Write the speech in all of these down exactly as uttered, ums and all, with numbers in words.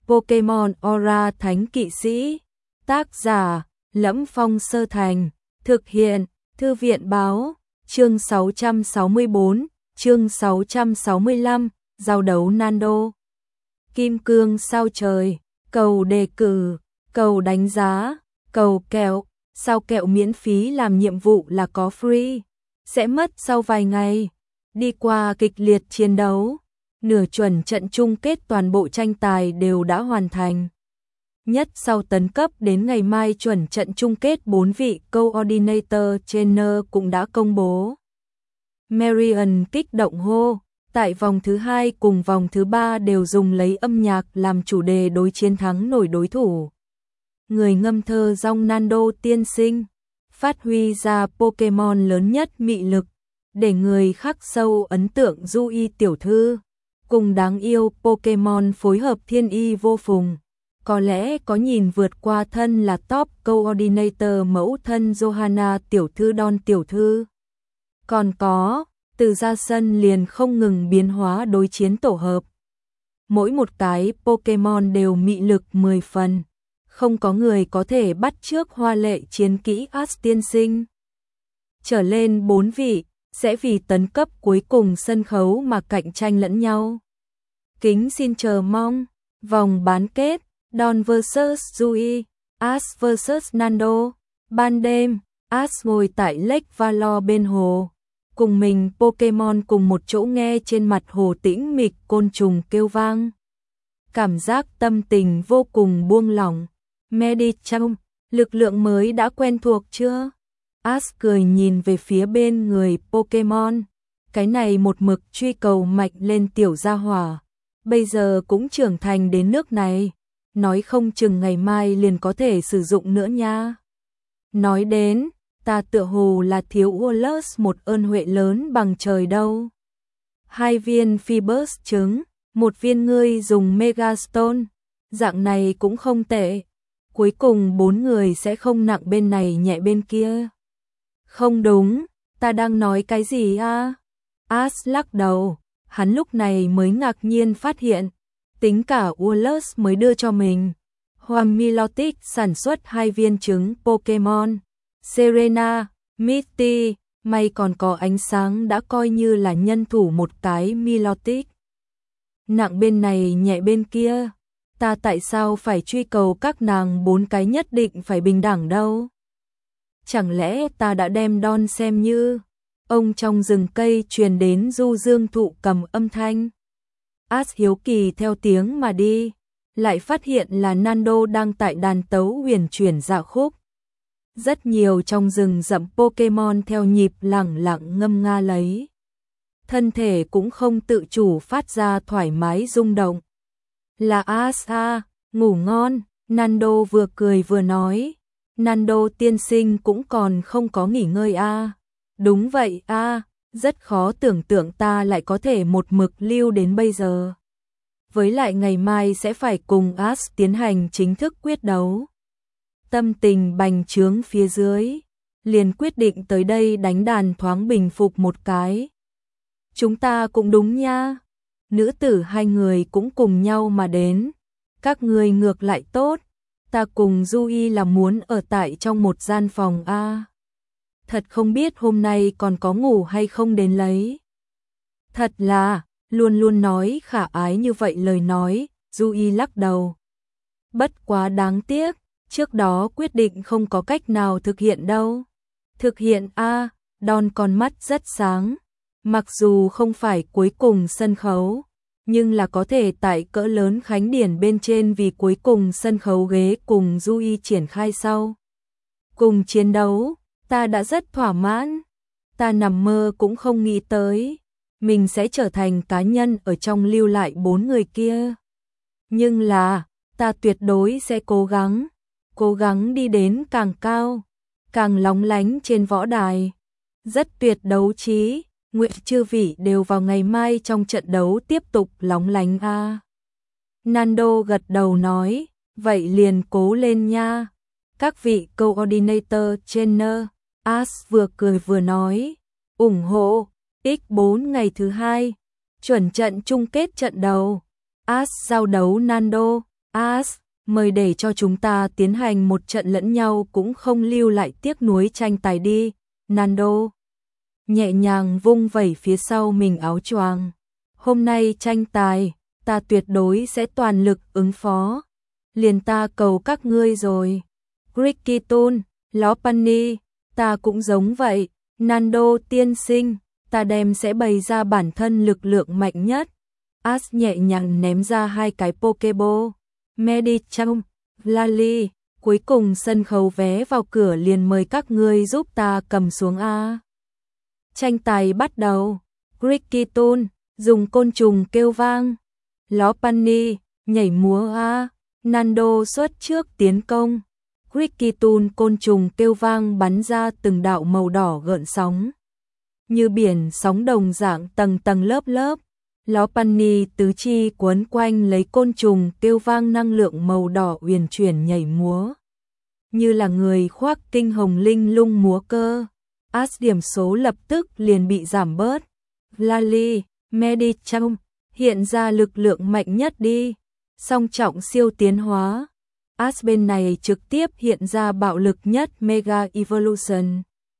Pokemon Aura Thánh Kỵ Sĩ. Tác giả: Lẫm Phong Sơ Thành. Thực hiện: Thư viện Báo. Chương sáu trăm sáu mươi bốn, chương sáu trăm sáu mươi lăm, giao đấu Nando. Kim cương sao trời, cầu đề cử, cầu đánh giá, cầu kẹo, sao kẹo miễn phí làm nhiệm vụ là có free, sẽ mất sau vài ngày. Đi qua kịch liệt chiến đấu, nửa chuẩn trận chung kết toàn bộ tranh tài đều đã hoàn thành. Nhất sau tấn cấp đến ngày mai chuẩn trận chung kết bốn vị Coordinator Trainer cũng đã công bố. Marion kích động hô, tại vòng thứ hai cùng vòng thứ ba đều dùng lấy âm nhạc làm chủ đề đối chiến thắng nổi đối thủ. Người ngâm thơ rong Nando tiên sinh, phát huy ra Pokemon lớn nhất mị lực, để người khắc sâu ấn tượng Yui tiểu thư, cùng đáng yêu Pokemon phối hợp thiên y vô phùng. Có lẽ có nhìn vượt qua thân là top coordinator mẫu thân Johanna tiểu thư Don tiểu thư. Còn có, từ ra sân liền không ngừng biến hóa đối chiến tổ hợp. Mỗi một cái Pokemon đều mị lực mười phần, không có người có thể bắt chước hoa lệ chiến kỹ Ash tiên sinh. Trở lên bốn vị, sẽ vì tấn cấp cuối cùng sân khấu mà cạnh tranh lẫn nhau. Kính xin chờ mong, vòng bán kết. Don versus Yui, Ash versus Nando. Ban đêm, Ash ngồi tại Lake Valor bên hồ, cùng mình Pokemon cùng một chỗ nghe trên mặt hồ tĩnh mịch côn trùng kêu vang. Cảm giác tâm tình vô cùng buông lỏng. Medicham, lực lượng mới đã quen thuộc chưa? Ash cười nhìn về phía bên người Pokemon. Cái này một mực truy cầu mạnh lên tiểu gia hỏa, bây giờ cũng trưởng thành đến nước này. Nói không chừng ngày mai liền có thể sử dụng nữa nha. Nói đến, ta tựa hồ là thiếu Wallace một ơn huệ lớn bằng trời đâu. Hai viên Phoebus trứng, một viên ngươi dùng Megastone, dạng này cũng không tệ. Cuối cùng bốn người sẽ không nặng bên này nhẹ bên kia. Không đúng, ta đang nói cái gì a? Ash lắc đầu, hắn lúc này mới ngạc nhiên phát hiện. Tính cả Wallace mới đưa cho mình. Hoàng Milotic sản xuất hai viên trứng Pokemon. Serena, Misty, may còn có ánh sáng đã coi như là nhân thủ một cái Milotic. Nặng bên này nhẹ bên kia. Ta tại sao phải truy cầu các nàng bốn cái nhất định phải bình đẳng đâu? Chẳng lẽ ta đã đem Don xem như... Ông trong rừng cây truyền đến du dương thụ cầm âm thanh. Ash hiếu kỳ theo tiếng mà đi, lại phát hiện là Nando đang tại đàn tấu huyền chuyển dạ khúc. Rất nhiều trong rừng rậm Pokemon theo nhịp lẳng lặng ngâm nga lấy. Thân thể cũng không tự chủ phát ra thoải mái rung động. Là Ash à, ngủ ngon, Nando vừa cười vừa nói. Nando tiên sinh cũng còn không có nghỉ ngơi à. Đúng vậy à. Rất khó tưởng tượng ta lại có thể một mực lưu đến bây giờ. Với lại ngày mai sẽ phải cùng Ash tiến hành chính thức quyết đấu. Tâm tình bành trướng phía dưới, liền quyết định tới đây đánh đàn thoáng bình phục một cái. Chúng ta cũng đúng nha. Nữ tử hai người cũng cùng nhau mà đến. Các người ngược lại tốt. Ta cùng Yui là muốn ở tại trong một gian phòng a. Thật không biết hôm nay còn có ngủ hay không đến lấy. Thật là, luôn luôn nói khả ái như vậy lời nói, Yui lắc đầu. Bất quá đáng tiếc, trước đó quyết định không có cách nào thực hiện đâu. Thực hiện a, à, Don con mắt rất sáng. Mặc dù không phải cuối cùng sân khấu, nhưng là có thể tại cỡ lớn khánh điển bên trên vì cuối cùng sân khấu ghế cùng Yui triển khai sau. Cùng chiến đấu. Ta đã rất thỏa mãn, ta nằm mơ cũng không nghĩ tới, mình sẽ trở thành cá nhân ở trong lưu lại bốn người kia. Nhưng là, ta tuyệt đối sẽ cố gắng, cố gắng đi đến càng cao, càng lóng lánh trên võ đài. Rất tuyệt đấu trí, nguyện chư vị đều vào ngày mai trong trận đấu tiếp tục lóng lánh a. À. Nando gật đầu nói, vậy liền cố lên nha. Các vị coordinator trainer. Ash vừa cười vừa nói, ủng hộ, nhân bốn ngày thứ hai, chuẩn trận chung kết trận đầu. Ash giao đấu Nando, As, mời để cho chúng ta tiến hành một trận lẫn nhau cũng không lưu lại tiếc nuối tranh tài đi. Nando nhẹ nhàng vung vẩy phía sau mình áo choàng. Hôm nay tranh tài, ta tuyệt đối sẽ toàn lực ứng phó. Liền ta cầu các ngươi rồi. Ricky Tun, Lopunny, ta cũng giống vậy. Nando tiên sinh, ta đem sẽ bày ra bản thân lực lượng mạnh nhất. As nhẹ nhàng ném ra hai cái Pokeball. Medicham, Lally, cuối cùng sân khấu vé vào cửa liền mời các ngươi giúp ta cầm xuống a. Tranh tài bắt đầu. Ricky Tun, dùng côn trùng kêu vang. Lopunny, nhảy múa a. Nando xuất trước tiến công. Ricky Tun côn trùng kêu vang bắn ra từng đạo màu đỏ gợn sóng. Như biển sóng đồng dạng tầng tầng lớp lớp. Lopunny tứ chi quấn quanh lấy côn trùng kêu vang năng lượng màu đỏ uyển chuyển nhảy múa. Như là người khoác kinh hồng linh lung múa cơ. As điểm số lập tức liền bị giảm bớt. Lally, Medicham, hiện ra lực lượng mạnh nhất đi. Song trọng siêu tiến hóa. As bên này trực tiếp hiện ra bạo lực nhất Mega Evolution.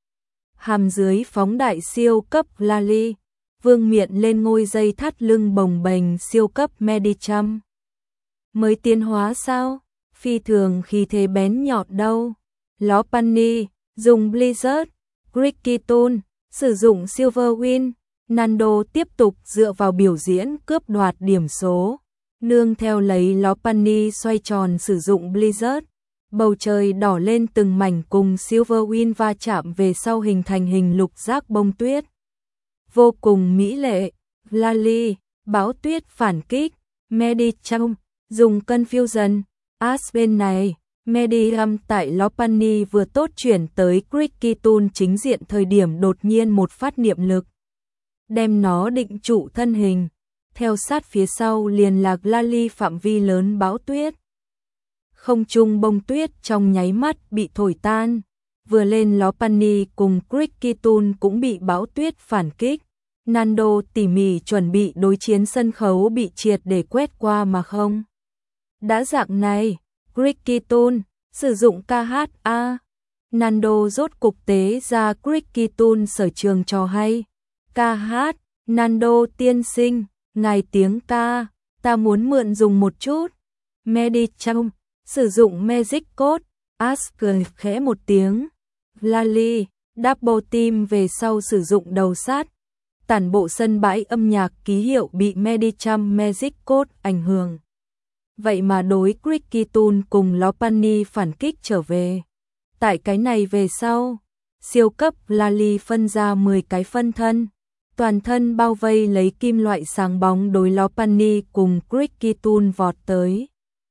Hàm dưới phóng đại siêu cấp Lally. Vương miện lên ngôi dây thắt lưng bồng bềnh siêu cấp Medicham. Mới tiến hóa sao? Phi thường khi thế bén nhọn đâu. Lopunny, dùng Blizzard. Ricky Tun, sử dụng Silver Wing. Nando tiếp tục dựa vào biểu diễn cướp đoạt điểm số. Nương theo lấy Lopunny xoay tròn sử dụng Blizzard. Bầu trời đỏ lên từng mảnh cùng Silver Wing va chạm về sau hình thành hình lục giác bông tuyết. Vô cùng mỹ lệ. Lally, bão tuyết phản kích. Medicham, dùng Confusion. As bên này, Medicham tại Lopunny vừa tốt chuyển tới Ricky Tun chính diện thời điểm đột nhiên một phát niệm lực. Đem nó định trụ thân hình. Theo sát phía sau liền là Lally phạm vi lớn bão tuyết. Không trung bông tuyết trong nháy mắt bị thổi tan. Vừa lên Lopunny cùng Ricky Tun cũng bị bão tuyết phản kích. Nando tỉ mỉ chuẩn bị đối chiến sân khấu bị triệt để quét qua mà không. Đã dạng này, Ricky Tun, sử dụng ca hát a. Nando rốt cục tế ra Ricky Tun sở trường trò hay. Ca hát, Nando tiên sinh, ngài tiếng ca, ta muốn mượn dùng một chút. Medicham, sử dụng Magic Code. As cười khẽ một tiếng. Lally, Double Team về sau sử dụng đầu sát. Toàn bộ sân bãi âm nhạc ký hiệu bị Medicham Magic Code ảnh hưởng. Vậy mà đối Ricky Tun cùng Lopunny phản kích trở về. Tại cái này về sau, siêu cấp Lally phân ra mười cái phân thân. Toàn thân bao vây lấy kim loại sáng bóng đối Lopunny cùng Ricky Tun vọt tới.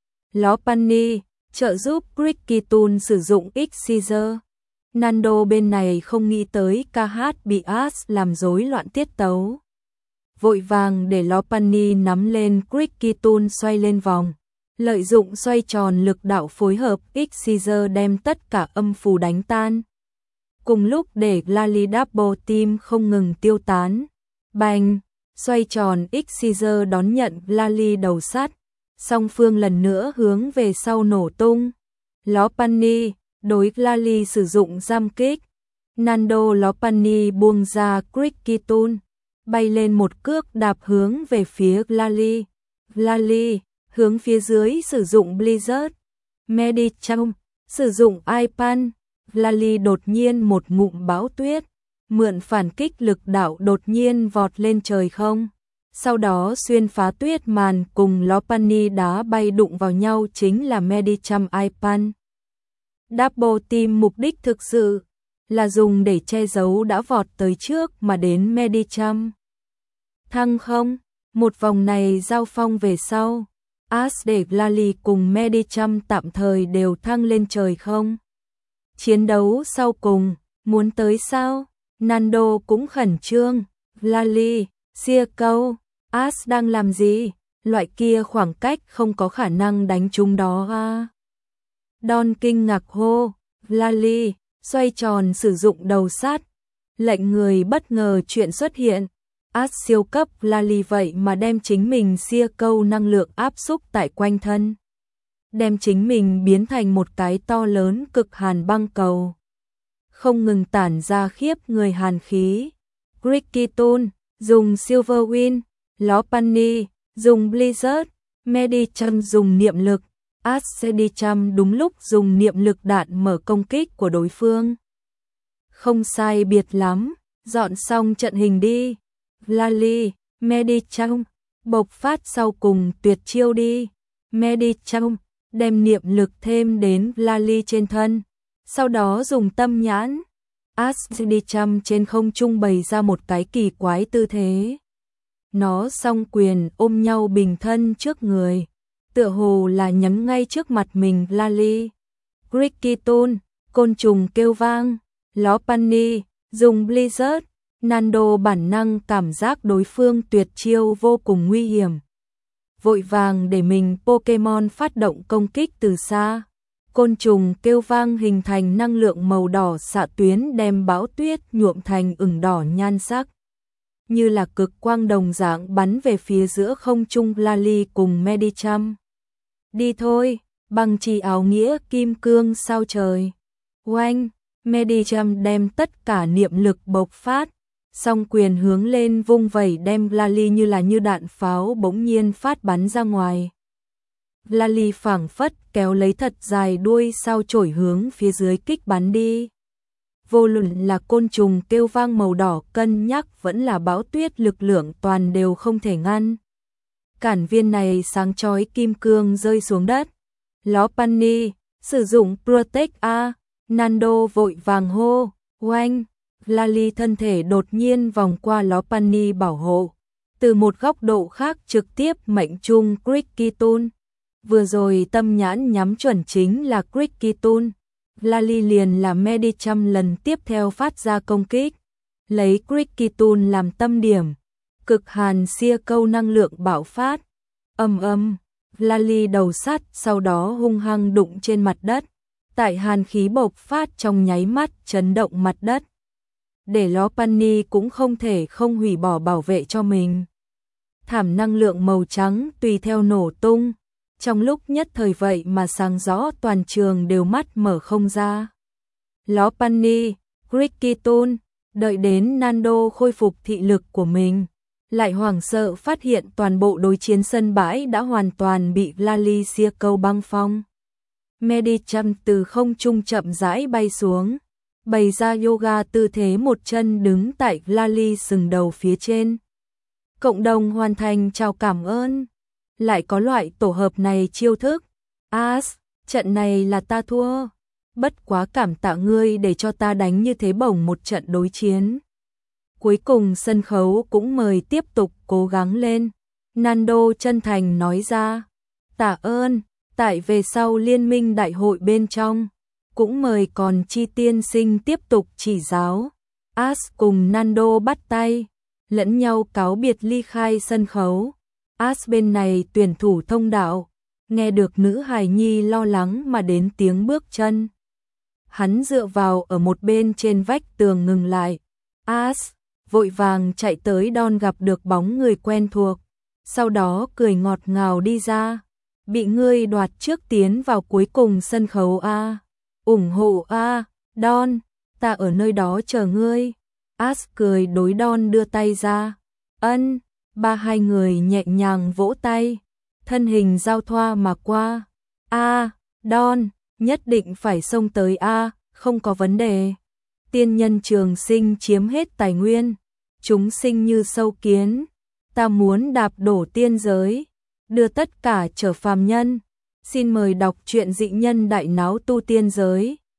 Lopunny, trợ giúp Ricky Tun sử dụng X-Scissor. Nando bên này không nghĩ tới ca hát bị As làm rối loạn tiết tấu. Vội vàng để Lopunny nắm lên Ricky Tun xoay lên vòng. Lợi dụng xoay tròn lực đạo phối hợp X-Scissor đem tất cả âm phù đánh tan. Cùng lúc để Lally Double Team không ngừng tiêu tán. Bành, xoay tròn X-Scissor đón nhận Lally đầu sắt. Song phương lần nữa hướng về sau nổ tung. Lopunny, đối Lally sử dụng giam kích. Nando Lopunny buông ra Ricky Tun. Bay lên một cước đạp hướng về phía Lally. Lally, hướng phía dưới sử dụng Blizzard. Medicham, sử dụng Ipan. Lally đột nhiên một ngụm bão tuyết. Mượn phản kích lực đạo đột nhiên vọt lên trời không. Sau đó xuyên phá tuyết màn cùng Lopunny đá bay đụng vào nhau chính là Medicham Ipan. Double Team mục đích thực sự là dùng để che giấu đã vọt tới trước mà đến Medicham. Thăng không, một vòng này giao phong về sau, As để Lally cùng Medicham tạm thời đều thăng lên trời không. Chiến đấu sau cùng, muốn tới sao? Nando cũng khẩn trương. Lally, xia câu, As đang làm gì? Loại kia khoảng cách không có khả năng đánh trúng đó à? Don kinh ngạc hô. Lally, xoay tròn sử dụng đầu sát. Lệnh người bất ngờ chuyện xuất hiện. As siêu cấp Lally vậy mà đem chính mình xia câu năng lượng áp xúc tại quanh thân. đem chính mình biến thành một cái to lớn cực hàn băng cầu, không ngừng tản ra khiếp người hàn khí. Cricketun dùng Silverwind, Lopunny dùng Blizzard, Medicham dùng niệm lực, Ascendicam đúng lúc dùng niệm lực đạn mở công kích của đối phương. Không sai biệt lắm, dọn xong trận hình đi. Lali, Medicham, bộc phát sau cùng tuyệt chiêu đi. Medicham, đem niệm lực thêm đến Lali trên thân, sau đó dùng tâm nhãn. Ascendicam trên không trung bày ra một cái kỳ quái tư thế. Nó song quyền ôm nhau bình thân trước người, tựa hồ là nhắm ngay trước mặt mình Lali. Cricketun, côn trùng kêu vang, Lopunny, dùng Blizzard, Nando bản năng cảm giác đối phương tuyệt chiêu vô cùng nguy hiểm. Vội vàng để mình Pokemon phát động công kích từ xa. Côn trùng kêu vang hình thành năng lượng màu đỏ xạ tuyến đem bão tuyết nhuộm thành ửng đỏ nhan sắc. Như là cực quang đồng dạng bắn về phía giữa không trung Lali cùng Medicham. Đi thôi, bằng chỉ áo nghĩa kim cương sao trời. Oanh, Medicham đem tất cả niệm lực bộc phát, song quyền hướng lên vung vẩy đem Lali như là như đạn pháo bỗng nhiên phát bắn ra ngoài. Lali phảng phất kéo lấy thật dài đuôi sao chổi hướng phía dưới kích bắn đi. Vô luận là côn trùng kêu vang màu đỏ cân nhắc vẫn là bão tuyết lực lượng toàn đều không thể ngăn. Cản viên này sáng chói kim cương rơi xuống đất. Lopunny, sử dụng Protect A, Nando vội vàng hô, oanh, Lali thân thể đột nhiên vòng qua Lopunny bảo hộ. Từ một góc độ khác trực tiếp mệnh trung Cricketun. Vừa rồi tâm nhãn nhắm chuẩn chính là Cricketun. Lali liền là Medicham lần tiếp theo phát ra công kích, lấy Cricketun làm tâm điểm, cực hàn xia câu năng lượng bạo phát. Âm âm, Lali đầu sắt sau đó hung hăng đụng trên mặt đất, tại hàn khí bộc phát trong nháy mắt chấn động mặt đất. Để Lopunny cũng không thể không hủy bỏ bảo vệ cho mình. Thảm năng lượng màu trắng tùy theo nổ tung. Trong lúc nhất thời vậy mà sáng rõ toàn trường đều mắt mở không ra. Lopunny, Cricketun, đợi đến Nando khôi phục thị lực của mình, lại hoảng sợ phát hiện toàn bộ đối chiến sân bãi đã hoàn toàn bị Lali xia câu băng phong. Medicham từ không trung chậm rãi bay xuống, bày ra yoga tư thế một chân đứng tại Lali sừng đầu phía trên. Cộng đồng hoàn thành chào cảm ơn. Lại có loại tổ hợp này chiêu thức. As, trận này là ta thua. Bất quá cảm tạ ngươi để cho ta đánh như thế bổng một trận đối chiến. Cuối cùng sân khấu cũng mời tiếp tục cố gắng lên. Nando chân thành nói ra. Tạ ơn, tại về sau liên minh đại hội bên trong. Cũng mời còn chi tiên sinh tiếp tục chỉ giáo. As cùng Nando bắt tay, lẫn nhau cáo biệt ly khai sân khấu. As bên này tuyển thủ thông đạo, nghe được nữ hài nhi lo lắng mà đến tiếng bước chân. Hắn dựa vào ở một bên trên vách tường ngừng lại. As vội vàng chạy tới đón gặp được bóng người quen thuộc, sau đó cười ngọt ngào đi ra. Bị ngươi đoạt trước tiến vào cuối cùng sân khấu A. Ủng hộ A, Don, ta ở nơi đó chờ ngươi. As cười đối Don đưa tay ra. Ân. Ba hai người nhẹ nhàng vỗ tay, thân hình giao thoa mà qua. A, Don, nhất định phải xông tới A, không có vấn đề. Tiên nhân trường sinh chiếm hết tài nguyên, chúng sinh như sâu kiến, ta muốn đạp đổ tiên giới, đưa tất cả trở phàm nhân. Xin mời đọc truyện dị nhân đại náo tu tiên giới.